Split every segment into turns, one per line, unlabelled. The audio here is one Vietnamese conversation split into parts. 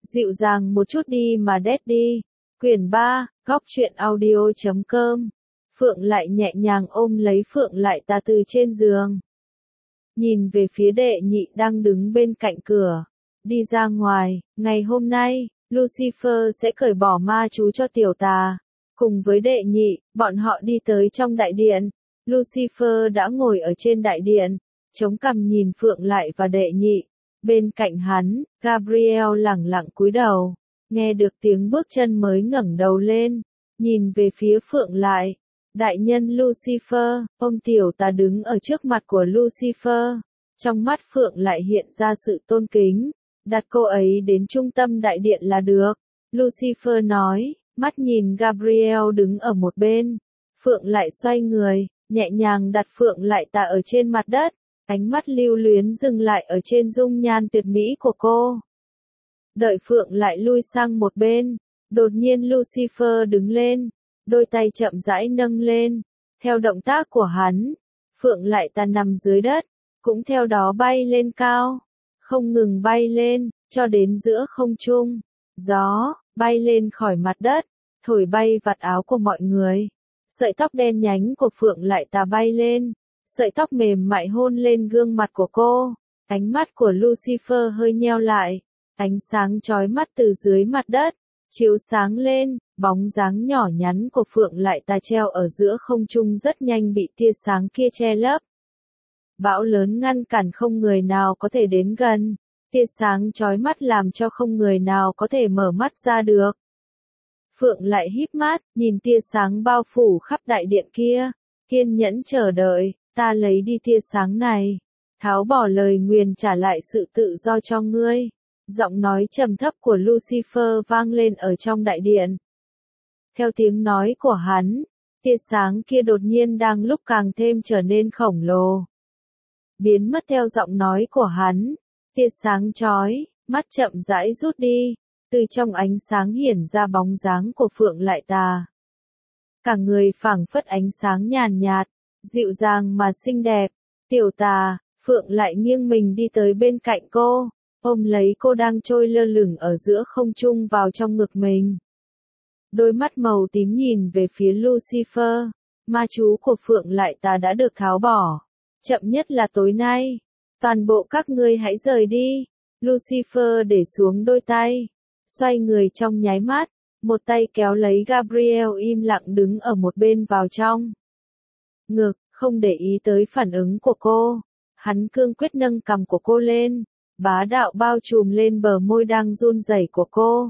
Dịu dàng một chút đi mà Daddy. Quyển 3, góc truyện audio.com. Phượng lại nhẹ nhàng ôm lấy Phượng lại ta từ trên giường. Nhìn về phía đệ nhị đang đứng bên cạnh cửa. Đi ra ngoài, ngày hôm nay, Lucifer sẽ cởi bỏ ma chú cho tiểu tà. Cùng với đệ nhị, bọn họ đi tới trong đại điện. Lucifer đã ngồi ở trên đại điện, chống cằm nhìn Phượng lại và đệ nhị. Bên cạnh hắn, Gabriel lẳng lặng cúi đầu, nghe được tiếng bước chân mới ngẩng đầu lên, nhìn về phía Phượng lại. Đại nhân Lucifer, ông tiểu tà đứng ở trước mặt của Lucifer. Trong mắt Phượng lại hiện ra sự tôn kính, đặt cô ấy đến trung tâm đại điện là được. Lucifer nói, mắt nhìn Gabriel đứng ở một bên. Phượng lại xoay người, nhẹ nhàng đặt Phượng lại ta ở trên mặt đất. Ánh mắt lưu luyến dừng lại ở trên dung nhan tuyệt mỹ của cô. Đợi Phượng lại lui sang một bên, đột nhiên Lucifer đứng lên, đôi tay chậm rãi nâng lên. Theo động tác của hắn, Phượng lại ta nằm dưới đất, cũng theo đó bay lên cao, không ngừng bay lên, cho đến giữa không trung. Gió, bay lên khỏi mặt đất, thổi bay vạt áo của mọi người. Sợi tóc đen nhánh của Phượng lại ta bay lên. Sợi tóc mềm mại hôn lên gương mặt của cô. Ánh mắt của Lucifer hơi nheo lại. Ánh sáng chói mắt từ dưới mặt đất, chiếu sáng lên, bóng dáng nhỏ nhắn của Phượng lại ta treo ở giữa không trung rất nhanh bị tia sáng kia che lấp. Bão lớn ngăn cản không người nào có thể đến gần. Tia sáng chói mắt làm cho không người nào có thể mở mắt ra được. Phượng lại híp mắt, nhìn tia sáng bao phủ khắp đại điện kia, kiên nhẫn chờ đợi. Ta lấy đi tia sáng này, tháo bỏ lời nguyền trả lại sự tự do cho ngươi. Giọng nói trầm thấp của Lucifer vang lên ở trong đại điện. Theo tiếng nói của hắn, tia sáng kia đột nhiên đang lúc càng thêm trở nên khổng lồ. Biến mất theo giọng nói của hắn, tia sáng chói, mắt chậm rãi rút đi, từ trong ánh sáng hiển ra bóng dáng của Phượng lại ta. Cả người phảng phất ánh sáng nhàn nhạt, dịu dàng mà xinh đẹp. Tiểu tà, Phượng lại nghiêng mình đi tới bên cạnh cô, ôm lấy cô đang trôi lơ lửng ở giữa không trung vào trong ngực mình. Đôi mắt màu tím nhìn về phía Lucifer, ma chú của Phượng lại ta đã được tháo bỏ. Chậm nhất là tối nay, toàn bộ các ngươi hãy rời đi. Lucifer để xuống đôi tay, xoay người trong nháy mắt, một tay kéo lấy Gabriel im lặng đứng ở một bên vào trong ngực, không để ý tới phản ứng của cô. Hắn cương quyết nâng cằm của cô lên, bá đạo bao trùm lên bờ môi đang run rẩy của cô.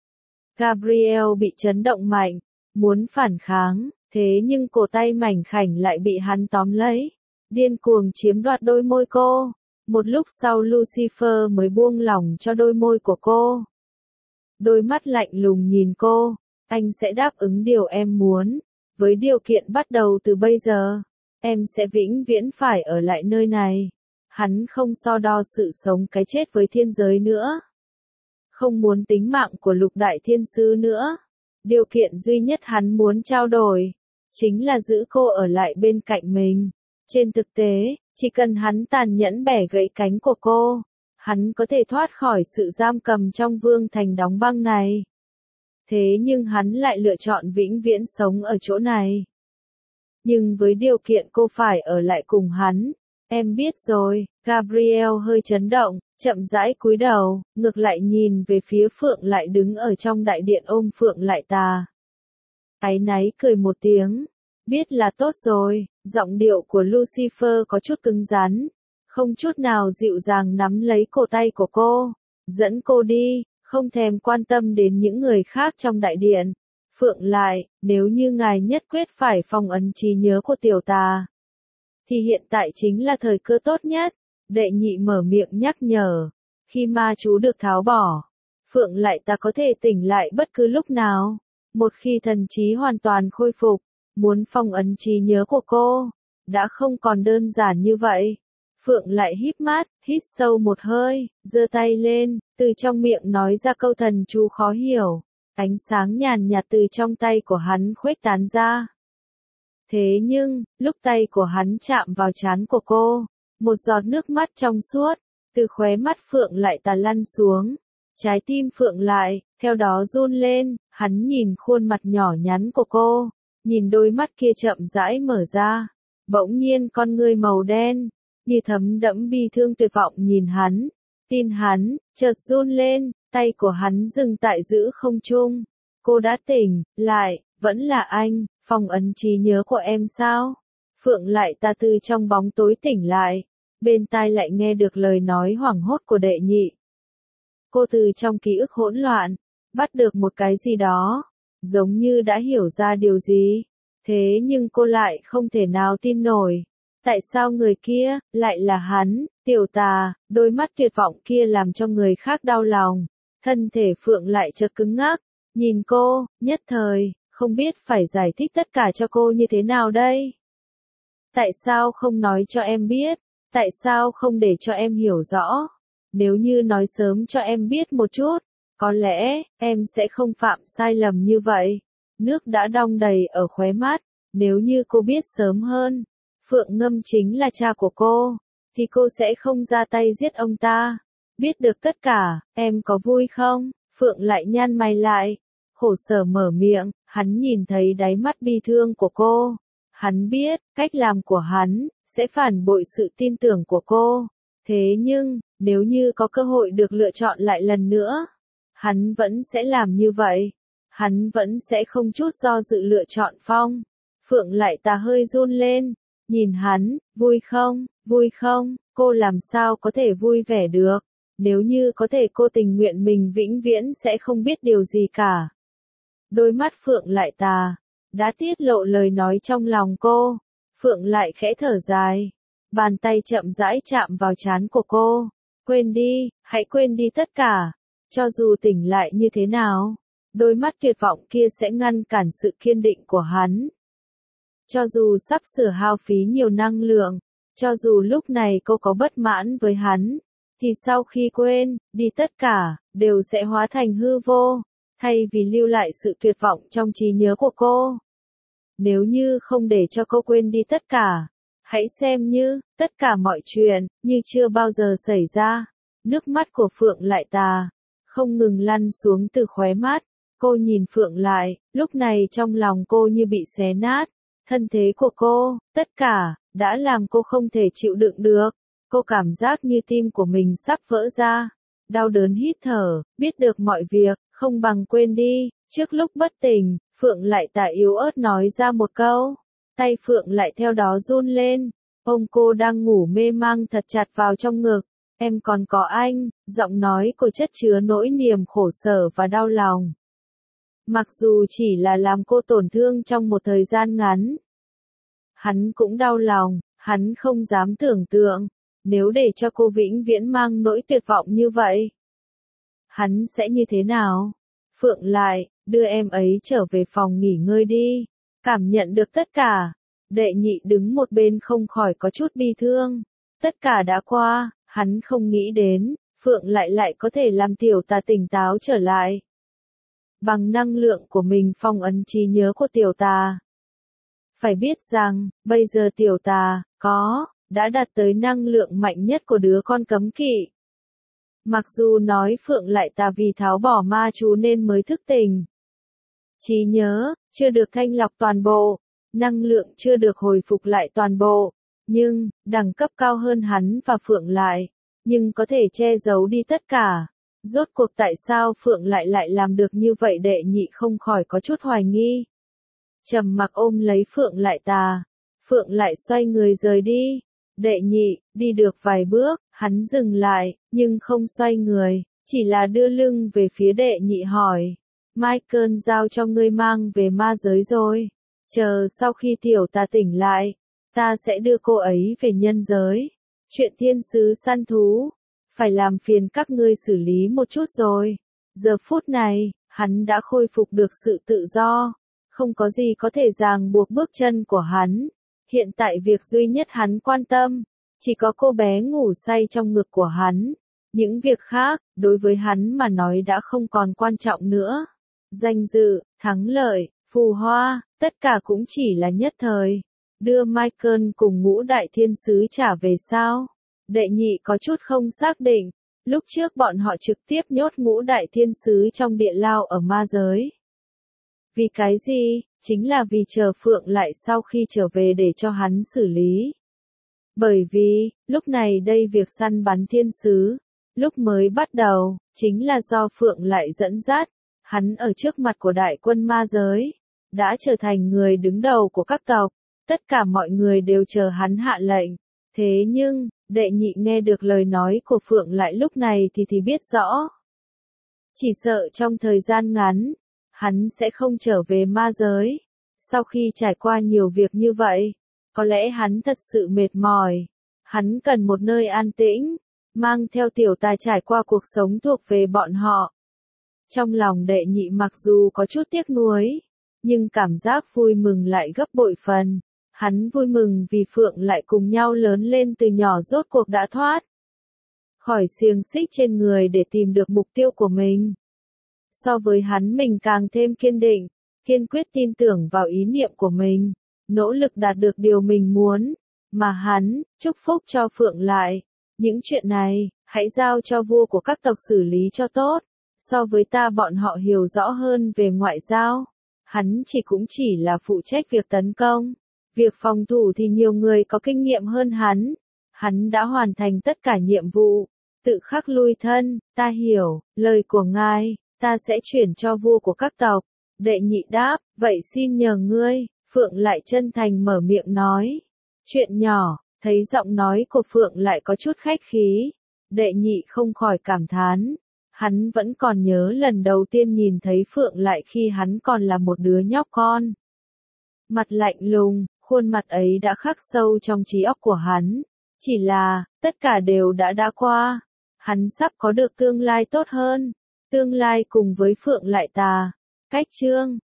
Gabriel bị chấn động mạnh, muốn phản kháng, thế nhưng cổ tay mảnh khảnh lại bị hắn tóm lấy, điên cuồng chiếm đoạt đôi môi cô. Một lúc sau Lucifer mới buông lỏng cho đôi môi của cô. Đôi mắt lạnh lùng nhìn cô, anh sẽ đáp ứng điều em muốn. Với điều kiện bắt đầu từ bây giờ, em sẽ vĩnh viễn phải ở lại nơi này. Hắn không so đo sự sống cái chết với thiên giới nữa. Không muốn tính mạng của lục đại thiên sư nữa. Điều kiện duy nhất hắn muốn trao đổi, chính là giữ cô ở lại bên cạnh mình. Trên thực tế, chỉ cần hắn tàn nhẫn bẻ gãy cánh của cô, hắn có thể thoát khỏi sự giam cầm trong vương thành đóng băng này. Thế nhưng hắn lại lựa chọn vĩnh viễn sống ở chỗ này. Nhưng với điều kiện cô phải ở lại cùng hắn. Em biết rồi. Gabriel hơi chấn động, chậm rãi cúi đầu, ngược lại nhìn về phía Phượng lại đứng ở trong đại điện ôm Phượng lại ta. Áy náy cười một tiếng. Biết là tốt rồi. Giọng điệu của Lucifer có chút cứng rắn, không chút nào dịu dàng nắm lấy cổ tay của cô, dẫn cô đi. Không thèm quan tâm đến những người khác trong đại điện. Phượng lại, nếu như ngài nhất quyết phải phong ấn trí nhớ của tiểu tà, thì hiện tại chính là thời cơ tốt nhất. Đệ nhị mở miệng nhắc nhở. Khi ma chú được tháo bỏ, Phượng lại ta có thể tỉnh lại bất cứ lúc nào. Một khi thần trí hoàn toàn khôi phục, muốn phong ấn trí nhớ của cô, đã không còn đơn giản như vậy. Phượng lại híp mắt, hít sâu một hơi, giơ tay lên, từ trong miệng nói ra câu thần chú khó hiểu. Ánh sáng nhàn nhạt từ trong tay của hắn khuếch tán ra. Thế nhưng, lúc tay của hắn chạm vào trán của cô, một giọt nước mắt trong suốt, từ khóe mắt Phượng lại ta lăn xuống. Trái tim Phượng lại, theo đó run lên, hắn nhìn khuôn mặt nhỏ nhắn của cô, nhìn đôi mắt kia chậm rãi mở ra, bỗng nhiên con ngươi màu đen, như thấm đẫm bi thương tuyệt vọng nhìn hắn, tin hắn, chợt run lên, tay của hắn dừng tại giữa không trung. Cô đã tỉnh, lại, vẫn là anh, phong ấn trí nhớ của em sao? Phượng lại ta từ trong bóng tối tỉnh lại, bên tai lại nghe được lời nói hoảng hốt của đệ nhị. Cô từ trong ký ức hỗn loạn, bắt được một cái gì đó, giống như đã hiểu ra điều gì. Thế nhưng cô lại không thể nào tin nổi. Tại sao người kia, lại là hắn, Tiểu Tà, đôi mắt tuyệt vọng kia làm cho người khác đau lòng. Thân thể Phượng lại chợt cứng ngắc, nhìn cô, nhất thời, không biết phải giải thích tất cả cho cô như thế nào đây. Tại sao không nói cho em biết? Tại sao không để cho em hiểu rõ? Nếu như nói sớm cho em biết một chút, có lẽ, em sẽ không phạm sai lầm như vậy. Nước đã đong đầy ở khóe mắt, nếu như cô biết sớm hơn, Phượng Ngâm chính là cha của cô, thì cô sẽ không ra tay giết ông ta. Biết được tất cả, em có vui không? Phượng lại nhăn mày lại, khổ sở mở miệng, hắn nhìn thấy đáy mắt bi thương của cô. Hắn biết, cách làm của hắn, sẽ phản bội sự tin tưởng của cô. Thế nhưng, nếu như có cơ hội được lựa chọn lại lần nữa, hắn vẫn sẽ làm như vậy. Hắn vẫn sẽ không chút do dự lựa chọn Phong. Phượng lại ta hơi run lên, nhìn hắn, vui không, cô làm sao có thể vui vẻ được. Nếu như có thể cô tình nguyện mình vĩnh viễn sẽ không biết điều gì cả. Đôi mắt Phượng lại tà, đã tiết lộ lời nói trong lòng cô. Phượng lại khẽ thở dài, bàn tay chậm rãi chạm vào trán của cô. Quên đi, hãy quên đi tất cả. Cho dù tỉnh lại như thế nào, đôi mắt tuyệt vọng kia sẽ ngăn cản sự kiên định của hắn. Cho dù sắp sửa hao phí nhiều năng lượng, cho dù lúc này cô có bất mãn với hắn, thì sau khi quên đi tất cả, đều sẽ hóa thành hư vô, thay vì lưu lại sự tuyệt vọng trong trí nhớ của cô. Nếu như không để cho cô quên đi tất cả, hãy xem như, tất cả mọi chuyện, như chưa bao giờ xảy ra. Nước mắt của Phượng lại tà, không ngừng lăn xuống từ khóe mắt. Cô nhìn Phượng lại, lúc này trong lòng cô như bị xé nát. Thân thế của cô, tất cả, đã làm cô không thể chịu đựng được. Cô cảm giác như tim của mình sắp vỡ ra. Đau đớn hít thở, biết được mọi việc, không bằng quên đi. Trước lúc bất tỉnh, Phượng lại tà yếu ớt nói ra một câu. Tay Phượng lại theo đó run lên. Ông cô đang ngủ mê mang thật chặt vào trong ngực. Em còn có anh, giọng nói cô chất chứa nỗi niềm khổ sở và đau lòng. Mặc dù chỉ là làm cô tổn thương trong một thời gian ngắn. Hắn cũng đau lòng, hắn không dám tưởng tượng, nếu để cho cô vĩnh viễn mang nỗi tuyệt vọng như vậy. Hắn sẽ như thế nào? Phượng lại, đưa em ấy trở về phòng nghỉ ngơi đi, cảm nhận được tất cả. Đệ nhị đứng một bên không khỏi có chút bi thương. Tất cả đã qua, hắn không nghĩ đến, Phượng lại có thể làm Tiểu Tà tỉnh táo trở lại. Bằng năng lượng của mình phong ấn trí nhớ của Tiểu Tà. Phải biết rằng, bây giờ Tiểu Tà, đã đạt tới năng lượng mạnh nhất của đứa con cấm kỵ. Mặc dù nói Phượng lại tà vì tháo bỏ ma chú nên mới thức tỉnh. Trí nhớ, chưa được thanh lọc toàn bộ, năng lượng chưa được hồi phục lại toàn bộ, nhưng, đẳng cấp cao hơn hắn và Phượng lại, nhưng có thể che giấu đi tất cả. Rốt cuộc tại sao Phượng lại làm được như vậy đệ nhị không khỏi có chút hoài nghi. Trầm mặc ôm lấy Phượng lại tà. Phượng lại xoay người rời đi. Đệ nhị, đi được vài bước, hắn dừng lại, nhưng không xoay người, chỉ là đưa lưng về phía đệ nhị hỏi. Michael giao cho ngươi mang về ma giới rồi. Chờ sau khi Tiểu Tà tỉnh lại, ta sẽ đưa cô ấy về nhân giới. Chuyện thiên sứ săn thú, phải làm phiền các ngươi xử lý một chút rồi. Giờ phút này, hắn đã khôi phục được sự tự do. Không có gì có thể ràng buộc bước chân của hắn. Hiện tại việc duy nhất hắn quan tâm, chỉ có cô bé ngủ say trong ngực của hắn. Những việc khác, đối với hắn mà nói đã không còn quan trọng nữa. Danh dự, thắng lợi, phù hoa, tất cả cũng chỉ là nhất thời. Đưa Michael cùng ngũ đại thiên sứ trả về sao? Đệ nhị có chút không xác định. Lúc trước bọn họ trực tiếp nhốt Ngũ Đại Thiên Sứ trong địa lao ở ma giới. Vì cái gì? Chính là vì chờ Phượng lại sau khi trở về để cho hắn xử lý. Bởi vì, lúc này đây việc săn bắn thiên sứ, lúc mới bắt đầu, chính là do Phượng lại dẫn dắt, hắn ở trước mặt của đại quân ma giới, đã trở thành người đứng đầu của các tộc, tất cả mọi người đều chờ hắn hạ lệnh. Thế nhưng, Đệ Nhị nghe được lời nói của Phượng lại lúc này thì biết rõ. Chỉ sợ trong thời gian ngắn, hắn sẽ không trở về ma giới. Sau khi trải qua nhiều việc như vậy, có lẽ hắn thật sự mệt mỏi. Hắn cần một nơi an tĩnh, mang theo tiểu tài trải qua cuộc sống thuộc về bọn họ. Trong lòng Đệ Nhị mặc dù có chút tiếc nuối, nhưng cảm giác vui mừng lại gấp bội phần. Hắn vui mừng vì Phượng lại cùng nhau lớn lên từ nhỏ rốt cuộc đã thoát khỏi xiềng xích trên người để tìm được mục tiêu của mình. So với hắn mình càng thêm kiên định, kiên quyết tin tưởng vào ý niệm của mình, nỗ lực đạt được điều mình muốn, mà hắn, chúc phúc cho Phượng lại. Những chuyện này, hãy giao cho vua của các tộc xử lý cho tốt, so với ta bọn họ hiểu rõ hơn về ngoại giao. Hắn cũng chỉ là phụ trách việc tấn công, việc phòng thủ thì nhiều người có kinh nghiệm hơn hắn. Hắn đã hoàn thành tất cả nhiệm vụ, tự khắc lui thân, ta hiểu, lời của ngài, ta sẽ chuyển cho vua của các tộc. Đệ Nhị đáp, vậy xin nhờ ngươi. Phượng lại chân thành mở miệng nói. Chuyện nhỏ, thấy giọng nói của Phượng lại có chút khách khí. Đệ Nhị không khỏi cảm thán. Hắn vẫn còn nhớ lần đầu tiên nhìn thấy Phượng lại khi hắn còn là một đứa nhóc con. Mặt lạnh lùng, khuôn mặt ấy đã khắc sâu trong trí óc của hắn. Chỉ là, tất cả đều đã qua. Hắn sắp có được tương lai tốt hơn. Tương lai cùng với Phượng lại tà. Cách chương